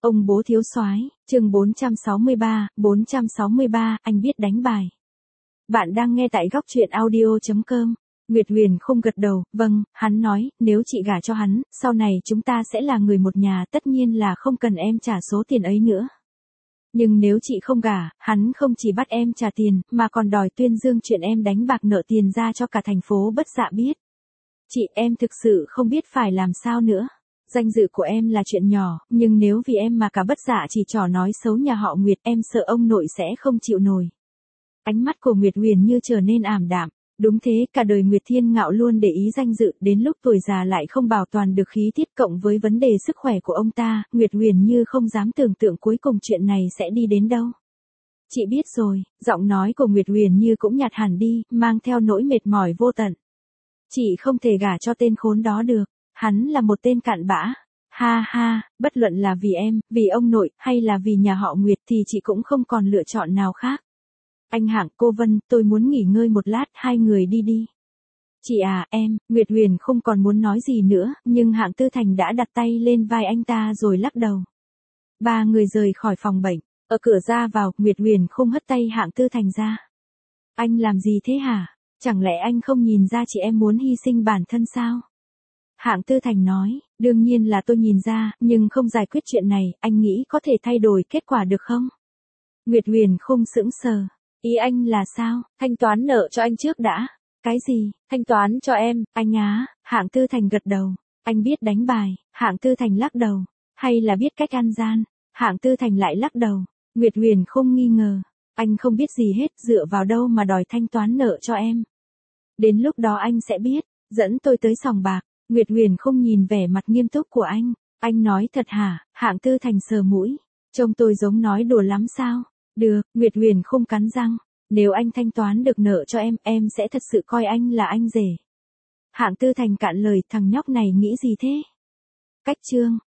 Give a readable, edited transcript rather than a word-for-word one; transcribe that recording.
Ông bố thiếu soái, chương 463, anh biết đánh bài. Bạn đang nghe tại góc truyện audio.com. Nguyệt Huyền không gật đầu, vâng, hắn nói, nếu chị gả cho hắn, sau này chúng ta sẽ là người một nhà, tất nhiên là không cần em trả số tiền ấy nữa. Nhưng nếu chị không gả, hắn không chỉ bắt em trả tiền, mà còn đòi tuyên dương chuyện em đánh bạc nợ tiền ra cho cả thành phố Bất Dạ biết. Chị, em thực sự không biết phải làm sao nữa. Danh dự của em là chuyện nhỏ, nhưng nếu vì em mà cả Bất Dạ chỉ trỏ nói xấu nhà họ Nguyệt, em sợ ông nội sẽ không chịu nổi. Ánh mắt của Nguyệt Huyền như trở nên ảm đạm. Đúng thế, cả đời Nguyệt Thiên Ngạo luôn để ý danh dự, đến lúc tuổi già lại không bảo toàn được khí tiết, cộng với vấn đề sức khỏe của ông ta, Nguyệt Huyền như không dám tưởng tượng cuối cùng chuyện này sẽ đi đến đâu. Chị biết rồi, giọng nói của Nguyệt Huyền như cũng nhạt hẳn đi, mang theo nỗi mệt mỏi vô tận. Chị không thể gả cho tên khốn đó được, hắn là một tên cặn bã. Ha ha, bất luận là vì em, vì ông nội, hay là vì nhà họ Nguyệt thì chị cũng không còn lựa chọn nào khác. Anh Hạng, cô Vân, tôi muốn nghỉ ngơi một lát, hai người đi đi. Chị à, em, Nguyệt Huyền không còn muốn nói gì nữa, nhưng Hạng Tư Thành đã đặt tay lên vai anh ta rồi lắc đầu. Ba người rời khỏi phòng bệnh, ở cửa ra vào, Nguyệt Huyền không hất tay Hạng Tư Thành ra. Anh làm gì thế hả? Chẳng lẽ anh không nhìn ra chị em muốn hy sinh bản thân sao? Hạng Tư Thành nói, đương nhiên là tôi nhìn ra, nhưng không giải quyết chuyện này, anh nghĩ có thể thay đổi kết quả được không? Nguyệt Huyền không sững sờ. Ý anh là sao? Thanh toán nợ cho anh trước đã. Cái gì? Thanh toán cho em, anh á? Hạng Tư Thành gật đầu. Anh biết đánh bài. Hạng Tư Thành lắc đầu. Hay là biết cách ăn gian? Hạng Tư Thành lại lắc đầu. Nguyệt Huyền không nghi ngờ. Anh không biết gì hết, dựa vào đâu mà đòi thanh toán nợ cho em. Đến lúc đó anh sẽ biết. Dẫn tôi tới sòng bạc. Nguyệt Huyền không nhìn vẻ mặt nghiêm túc của anh. Anh nói thật hả? Hạng Tư Thành sờ mũi. Trông tôi giống nói đùa lắm sao? Được, Nguyệt Huyền không cắn răng. Nếu anh thanh toán được nợ cho em sẽ thật sự coi anh là anh rể. Hạng Tư Thành cạn lời, thằng nhóc này nghĩ gì thế? Cách chương.